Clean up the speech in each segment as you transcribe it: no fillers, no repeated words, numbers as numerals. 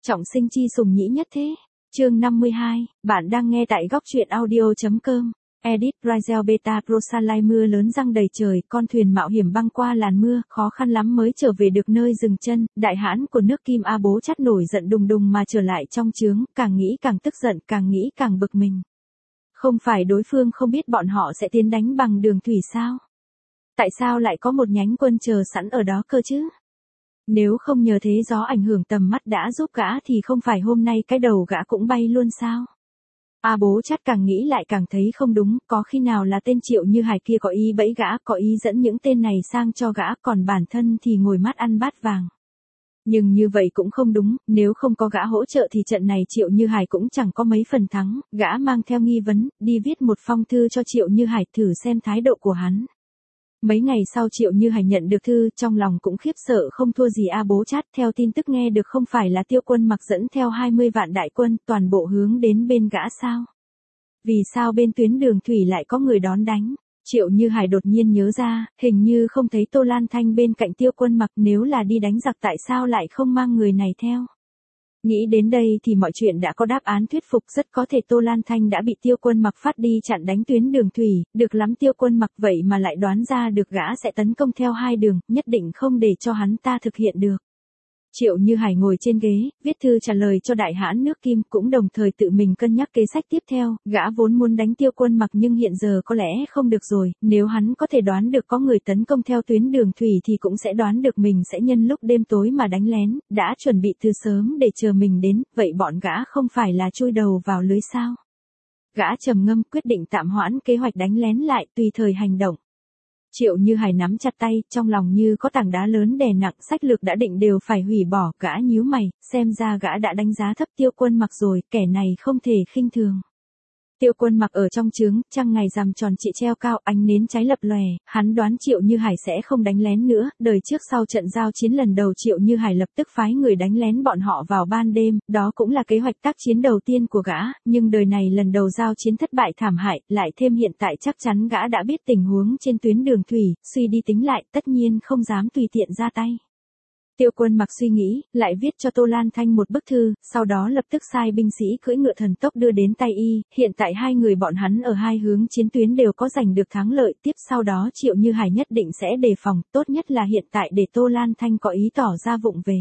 Trọng sinh chi sùng nhĩ nhất thế. Chương 52, bạn đang nghe tại góc truyện audio.com. Edit Razel Beta Prosalai mưa lớn giăng đầy trời, con thuyền mạo hiểm băng qua làn mưa, khó khăn lắm mới trở về được nơi dừng chân, đại hãn của nước Kim A Bố Chắt nổi giận đùng đùng mà trở lại trong chướng, càng nghĩ càng tức giận, càng nghĩ càng bực mình. Không phải đối phương không biết bọn họ sẽ tiến đánh bằng đường thủy sao? Tại sao lại có một nhánh quân chờ sẵn ở đó cơ chứ? Nếu không nhờ thế gió ảnh hưởng tầm mắt đã giúp gã thì không phải hôm nay cái đầu gã cũng bay luôn sao? A Bố Chắt càng nghĩ lại càng thấy không đúng, có khi nào là tên Triệu Như Hải kia có ý bẫy gã, có ý dẫn những tên này sang cho gã, còn bản thân thì ngồi mắt ăn bát vàng. Nhưng như vậy cũng không đúng, nếu không có gã hỗ trợ thì trận này Triệu Như Hải cũng chẳng có mấy phần thắng, gã mang theo nghi vấn, đi viết một phong thư cho Triệu Như Hải thử xem thái độ của hắn. Mấy ngày sau Triệu Như Hải nhận được thư, trong lòng cũng khiếp sợ không thua gì A Bố Chát, theo tin tức nghe được không phải là Tiêu Quân Mặc dẫn theo 20 vạn đại quân, toàn bộ hướng đến bên gã sao? Vì sao bên tuyến đường thủy lại có người đón đánh? Triệu Như Hải đột nhiên nhớ ra, hình như không thấy Tô Lan Thanh bên cạnh Tiêu Quân Mặc, nếu là đi đánh giặc tại sao lại không mang người này theo? Nghĩ đến đây thì mọi chuyện đã có đáp án thuyết phục, rất có thể Tô Lan Thanh đã bị Tiêu Quân Mặc phát đi chặn đánh tuyến đường thủy, được lắm Tiêu Quân Mặc vậy mà lại đoán ra được gã sẽ tấn công theo hai đường, nhất định không để cho hắn ta thực hiện được. Triệu Như Hải ngồi trên ghế, viết thư trả lời cho đại hãn nước Kim, cũng đồng thời tự mình cân nhắc kế sách tiếp theo, gã vốn muốn đánh Tiêu Quân Mặc nhưng hiện giờ có lẽ không được rồi, nếu hắn có thể đoán được có người tấn công theo tuyến đường thủy thì cũng sẽ đoán được mình sẽ nhân lúc đêm tối mà đánh lén, đã chuẩn bị từ sớm để chờ mình đến, vậy bọn gã không phải là chui đầu vào lưới sao? Gã trầm ngâm quyết định tạm hoãn kế hoạch đánh lén lại, tùy thời hành động. Triệu Như Hải nắm chặt tay, trong lòng như có tảng đá lớn đè nặng, sách lược đã định đều phải hủy bỏ, gã nhíu mày, xem ra gã đã đánh giá thấp Tiêu Quân Mặc rồi, kẻ này không thể khinh thường. Tiêu Quân Mặc ở trong trướng, trăng ngày rằm tròn trịa treo cao, ánh nến cháy lập lòe, hắn đoán Triệu Như Hải sẽ không đánh lén nữa, đời trước sau trận giao chiến lần đầu Triệu Như Hải lập tức phái người đánh lén bọn họ vào ban đêm, đó cũng là kế hoạch tác chiến đầu tiên của gã, nhưng đời này lần đầu giao chiến thất bại thảm hại, lại thêm hiện tại chắc chắn gã đã biết tình huống trên tuyến đường thủy, suy đi tính lại, tất nhiên không dám tùy tiện ra tay. Tiêu Quân Mặc suy nghĩ, lại viết cho Tô Lan Thanh một bức thư, sau đó lập tức sai binh sĩ cưỡi ngựa thần tốc đưa đến tay y, hiện tại hai người bọn hắn ở hai hướng chiến tuyến đều có giành được thắng lợi, tiếp sau đó Triệu Như Hải nhất định sẽ đề phòng, tốt nhất là hiện tại để Tô Lan Thanh có ý tỏ ra vụng về.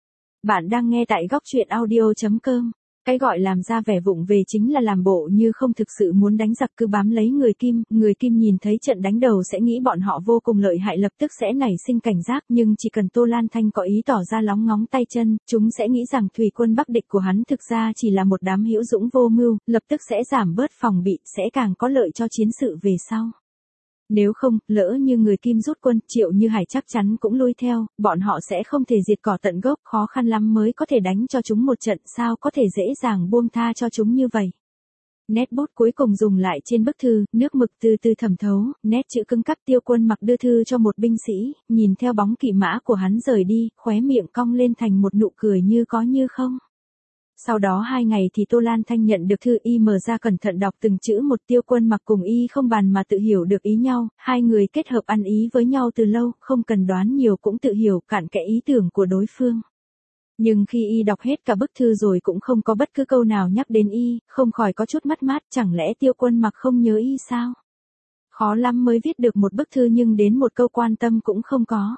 Bạn đang nghe tại góc truyện audio.com. Cái gọi làm ra vẻ vụng về chính là làm bộ như không thực sự muốn đánh giặc, cứ bám lấy người Kim nhìn thấy trận đánh đầu sẽ nghĩ bọn họ vô cùng lợi hại, lập tức sẽ nảy sinh cảnh giác, nhưng chỉ cần Tô Lan Thanh có ý tỏ ra lóng ngóng tay chân, chúng sẽ nghĩ rằng thủy quân Bắc địch của hắn thực ra chỉ là một đám hữu dũng vô mưu, lập tức sẽ giảm bớt phòng bị, sẽ càng có lợi cho chiến sự về sau. Nếu không, lỡ như người Kim rút quân, Triệu Như Hải chắc chắn cũng lui theo, bọn họ sẽ không thể diệt cỏ tận gốc, khó khăn lắm mới có thể đánh cho chúng một trận, sao có thể dễ dàng buông tha cho chúng như vậy. Nét bút cuối cùng dùng lại trên bức thư, nước mực từ từ thẩm thấu, nét chữ cứng cắp. Tiêu Quân Mặc đưa thư cho một binh sĩ, nhìn theo bóng kỵ mã của hắn rời đi, khóe miệng cong lên thành một nụ cười như có như không. Sau đó 2 ngày thì Tô Lan Thanh nhận được thư, y mở ra cẩn thận đọc từng chữ một. Tiêu Quân Mặc cùng y không bàn mà tự hiểu được ý nhau, hai người kết hợp ăn ý với nhau từ lâu, không cần đoán nhiều cũng tự hiểu cặn kẽ ý tưởng của đối phương. Nhưng khi y đọc hết cả bức thư rồi cũng không có bất cứ câu nào nhắc đến y, không khỏi có chút mất mát, chẳng lẽ Tiêu Quân Mặc không nhớ y sao? Khó lắm mới viết được một bức thư nhưng đến một câu quan tâm cũng không có.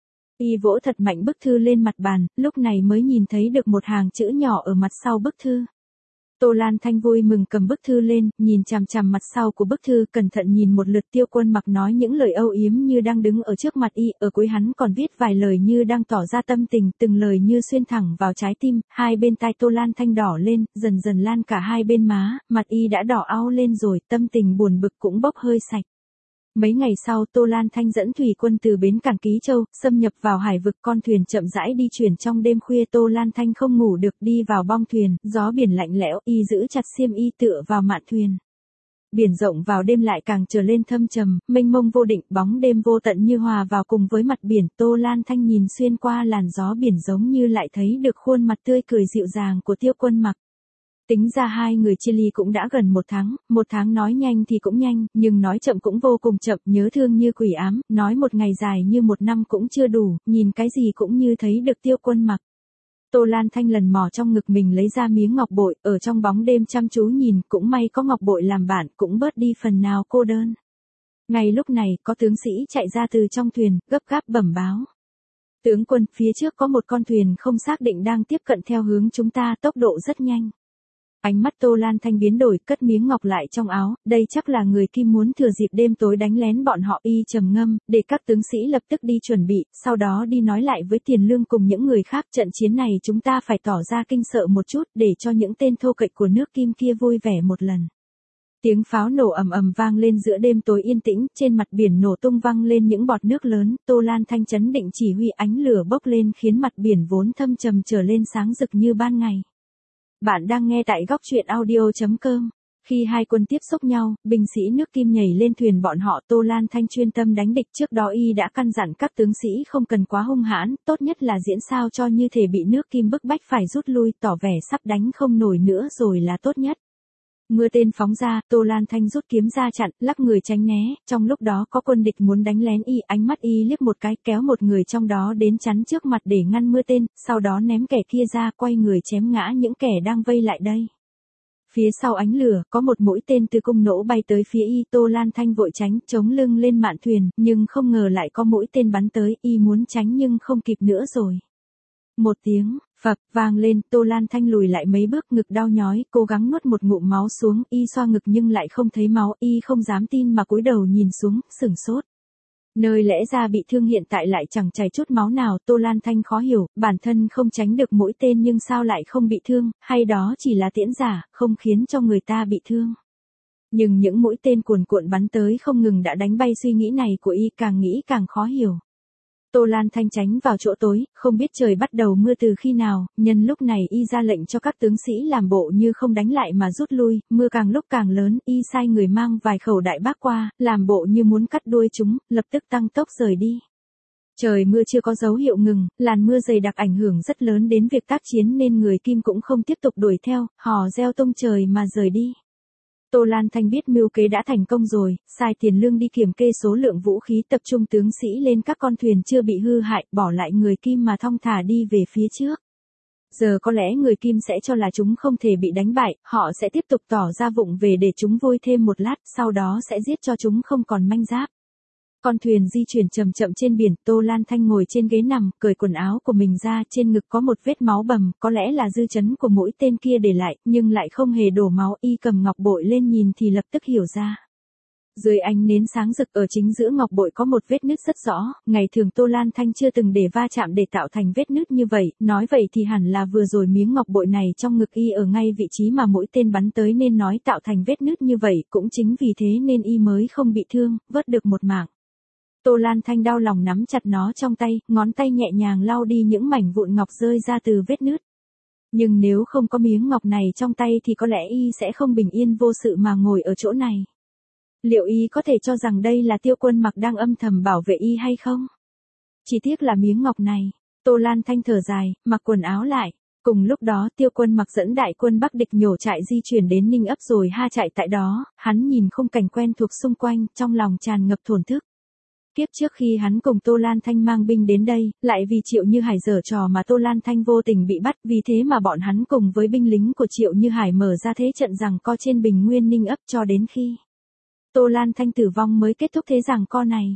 Y vỗ thật mạnh bức thư lên mặt bàn, lúc này mới nhìn thấy được một hàng chữ nhỏ ở mặt sau bức thư. Tô Lan Thanh vui mừng cầm bức thư lên, nhìn chằm chằm mặt sau của bức thư, cẩn thận nhìn một lượt. Tiêu Quân Mặc nói những lời âu yếm như đang đứng ở trước mặt y, ở cuối hắn còn viết vài lời như đang tỏ ra tâm tình, từng lời như xuyên thẳng vào trái tim. Hai bên tai Tô Lan Thanh đỏ lên, dần dần lan cả hai bên má, mặt y đã đỏ au lên rồi, tâm tình buồn bực cũng bốc hơi sạch. Mấy ngày sau Tô Lan Thanh dẫn thủy quân từ bến cảng Ký Châu, xâm nhập vào hải vực, con thuyền chậm rãi đi chuyển trong đêm khuya. Tô Lan Thanh không ngủ được, đi vào bong thuyền, gió biển lạnh lẽo, y giữ chặt xiêm y tựa vào mạn thuyền. Biển rộng vào đêm lại càng trở lên thâm trầm, mênh mông vô định, bóng đêm vô tận như hòa vào cùng với mặt biển. Tô Lan Thanh nhìn xuyên qua làn gió biển giống như lại thấy được khuôn mặt tươi cười dịu dàng của Tiêu Quân Mặc. Tính ra hai người chia ly cũng đã gần 1 tháng nói nhanh thì cũng nhanh, nhưng nói chậm cũng vô cùng chậm, nhớ thương như quỷ ám, nói một ngày dài như 1 năm cũng chưa đủ, nhìn cái gì cũng như thấy được Tiêu Quân Mặc. Tô Lan Thanh lần mò trong ngực mình lấy ra miếng ngọc bội, ở trong bóng đêm chăm chú nhìn, cũng may có ngọc bội làm bạn, cũng bớt đi phần nào cô đơn. Ngay lúc này, có tướng sĩ chạy ra từ trong thuyền, gấp gáp bẩm báo. Tướng quân, phía trước có một con thuyền không xác định đang tiếp cận theo hướng chúng ta, tốc độ rất nhanh. Ánh mắt Tô Lan Thanh biến đổi, cất miếng ngọc lại trong áo, đây chắc là người Kim muốn thừa dịp đêm tối đánh lén bọn họ. Y trầm ngâm, để các tướng sĩ lập tức đi chuẩn bị, sau đó đi nói lại với Tiền Lương cùng những người khác, trận chiến này chúng ta phải tỏ ra kinh sợ một chút, để cho những tên thô kệch của nước Kim kia vui vẻ một lần. Tiếng pháo nổ ầm ầm vang lên giữa đêm tối yên tĩnh, trên mặt biển nổ tung văng lên những bọt nước lớn, Tô Lan Thanh chấn định chỉ huy, ánh lửa bốc lên khiến mặt biển vốn thâm trầm trở lên sáng rực như ban ngày. Bạn đang nghe tại góc truyện audio.com. Khi hai quân tiếp xúc nhau, binh sĩ nước Kim nhảy lên thuyền bọn họ, Tô Lan Thanh chuyên tâm đánh địch. Trước đó y đã căn dặn các tướng sĩ không cần quá hung hãn, tốt nhất là diễn sao cho như thể bị nước Kim bức bách phải rút lui, tỏ vẻ sắp đánh không nổi nữa rồi là tốt nhất. Mưa tên phóng ra, Tô Lan Thanh rút kiếm ra chặn, lắc người tránh né, trong lúc đó có quân địch muốn đánh lén y, ánh mắt y liếc một cái, kéo một người trong đó đến chắn trước mặt để ngăn mưa tên, sau đó ném kẻ kia ra, quay người chém ngã những kẻ đang vây lại đây. Phía sau ánh lửa, có một mũi tên từ cung nỗ bay tới phía y, Tô Lan Thanh vội tránh, chống lưng lên mạn thuyền, nhưng không ngờ lại có mũi tên bắn tới, y muốn tránh nhưng không kịp nữa rồi. Một tiếng phập vang lên, Tô Lan Thanh lùi lại mấy bước, ngực đau nhói, cố gắng nuốt một ngụm máu xuống, y xoa ngực nhưng lại không thấy máu, y không dám tin mà cúi đầu nhìn xuống, sửng sốt. Nơi lẽ ra bị thương hiện tại lại chẳng chảy chút máu nào, Tô Lan Thanh khó hiểu, bản thân không tránh được mũi tên nhưng sao lại không bị thương, hay đó chỉ là tiễn giả, không khiến cho người ta bị thương. Nhưng những mũi tên cuồn cuộn bắn tới không ngừng đã đánh bay suy nghĩ này của y, càng nghĩ càng khó hiểu. Tô Lan Thanh tránh vào chỗ tối, không biết trời bắt đầu mưa từ khi nào, nhân lúc này y ra lệnh cho các tướng sĩ làm bộ như không đánh lại mà rút lui, mưa càng lúc càng lớn, y sai người mang vài khẩu đại bác qua, làm bộ như muốn cắt đuôi chúng, lập tức tăng tốc rời đi. Trời mưa chưa có dấu hiệu ngừng, làn mưa dày đặc ảnh hưởng rất lớn đến việc tác chiến nên người Kim cũng không tiếp tục đuổi theo, hò reo tung trời mà rời đi. Tô Lan Thanh biết mưu kế đã thành công rồi, sai Tiền Lương đi kiểm kê số lượng vũ khí, tập trung tướng sĩ lên các con thuyền chưa bị hư hại, bỏ lại người Kim mà thong thả đi về phía trước. Giờ có lẽ người Kim sẽ cho là chúng không thể bị đánh bại, họ sẽ tiếp tục tỏ ra vụng về để chúng vui thêm một lát, sau đó sẽ giết cho chúng không còn manh giáp. Con thuyền di chuyển chậm chậm trên biển, Tô Lan Thanh ngồi trên ghế nằm, cởi quần áo của mình ra, trên ngực có một vết máu bầm, có lẽ là dư chấn của mũi tên kia để lại, nhưng lại không hề đổ máu, y cầm ngọc bội lên nhìn thì lập tức hiểu ra. Dưới ánh nến sáng rực ở chính giữa ngọc bội có một vết nứt rất rõ, ngày thường Tô Lan Thanh chưa từng để va chạm để tạo thành vết nứt như vậy, nói vậy thì hẳn là vừa rồi miếng ngọc bội này trong ngực y ở ngay vị trí mà mũi tên bắn tới nên nói tạo thành vết nứt như vậy, cũng chính vì thế nên y mới không bị thương, vớt được một mạng. Tô Lan Thanh đau lòng nắm chặt nó trong tay, ngón tay nhẹ nhàng lau đi những mảnh vụn ngọc rơi ra từ vết nứt. Nhưng nếu không có miếng ngọc này trong tay thì có lẽ y sẽ không bình yên vô sự mà ngồi ở chỗ này. Liệu y có thể cho rằng đây là Tiêu Quân Mặc đang âm thầm bảo vệ y hay không? Chỉ tiếc là miếng ngọc này. Tô Lan Thanh thở dài, mặc quần áo lại. Cùng lúc đó Tiêu Quân Mặc dẫn đại quân Bắc địch nhổ trại di chuyển đến Ninh Ấp rồi ha trại tại đó, hắn nhìn khung cảnh quen thuộc xung quanh, trong lòng tràn ngập thổn thức. Kiếp trước khi hắn cùng Tô Lan Thanh mang binh đến đây, lại vì Triệu Như Hải giở trò mà Tô Lan Thanh vô tình bị bắt, vì thế mà bọn hắn cùng với binh lính của Triệu Như Hải mở ra thế trận giằng co trên bình nguyên Ninh Ấp cho đến khi Tô Lan Thanh tử vong mới kết thúc thế giằng co này.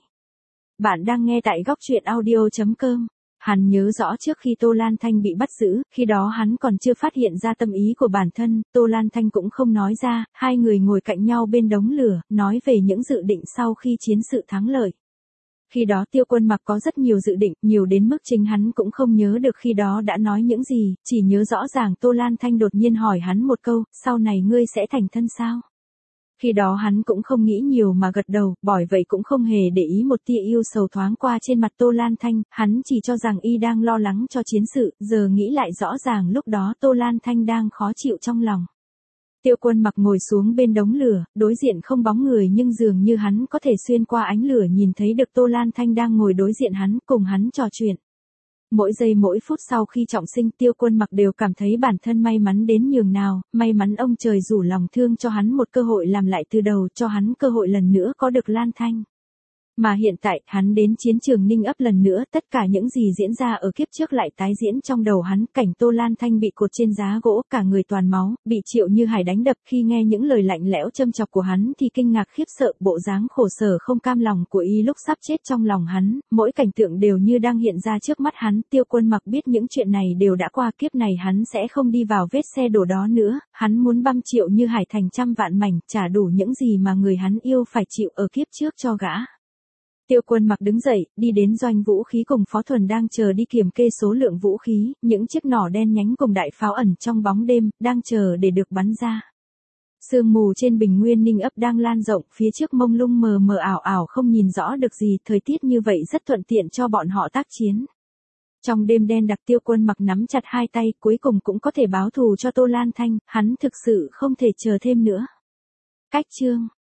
Bạn đang nghe tại góc truyện audio.com. Hắn nhớ rõ trước khi Tô Lan Thanh bị bắt giữ, khi đó hắn còn chưa phát hiện ra tâm ý của bản thân, Tô Lan Thanh cũng không nói ra, hai người ngồi cạnh nhau bên đống lửa, nói về những dự định sau khi chiến sự thắng lợi. Khi đó Tiêu Quân Mặc có rất nhiều dự định, nhiều đến mức chính hắn cũng không nhớ được khi đó đã nói những gì, chỉ nhớ rõ ràng Tô Lan Thanh đột nhiên hỏi hắn một câu, sau này ngươi sẽ thành thân sao? Khi đó hắn cũng không nghĩ nhiều mà gật đầu, bởi vậy cũng không hề để ý một tia yêu sầu thoáng qua trên mặt Tô Lan Thanh, hắn chỉ cho rằng y đang lo lắng cho chiến sự, giờ nghĩ lại rõ ràng lúc đó Tô Lan Thanh đang khó chịu trong lòng. Tiêu Quân Mặc ngồi xuống bên đống lửa, đối diện không bóng người nhưng dường như hắn có thể xuyên qua ánh lửa nhìn thấy được Tô Lan Thanh đang ngồi đối diện hắn, cùng hắn trò chuyện. Mỗi giây mỗi phút sau khi trọng sinh Tiêu Quân Mặc đều cảm thấy bản thân may mắn đến nhường nào, may mắn ông trời rủ lòng thương cho hắn một cơ hội làm lại từ đầu, cho hắn cơ hội lần nữa có được Lan Thanh. Mà hiện tại, hắn đến chiến trường Ninh Ấp lần nữa, tất cả những gì diễn ra ở kiếp trước lại tái diễn trong đầu hắn, cảnh Tô Lan Thanh bị cột trên giá gỗ, cả người toàn máu, bị Triệu Như Hải đánh đập, khi nghe những lời lạnh lẽo châm chọc của hắn thì kinh ngạc khiếp sợ, bộ dáng khổ sở không cam lòng của y lúc sắp chết trong lòng hắn, mỗi cảnh tượng đều như đang hiện ra trước mắt hắn. Tiêu Quân Mặc biết những chuyện này đều đã qua, kiếp này hắn sẽ không đi vào vết xe đổ đó nữa, hắn muốn băm Triệu Như Hải thành trăm vạn mảnh, trả đủ những gì mà người hắn yêu phải chịu ở kiếp trước cho gã. Tiêu Quân Mặc đứng dậy, đi đến doanh vũ khí cùng Phó Thuần đang chờ đi kiểm kê số lượng vũ khí, những chiếc nỏ đen nhánh cùng đại pháo ẩn trong bóng đêm, đang chờ để được bắn ra. Sương mù trên bình nguyên Ninh Ấp đang lan rộng, phía trước mông lung mờ mờ ảo ảo không nhìn rõ được gì, thời tiết như vậy rất thuận tiện cho bọn họ tác chiến. Trong đêm đen đặc, Tiêu Quân Mặc nắm chặt hai tay, cuối cùng cũng có thể báo thù cho Tô Lan Thanh, hắn thực sự không thể chờ thêm nữa. Cách chương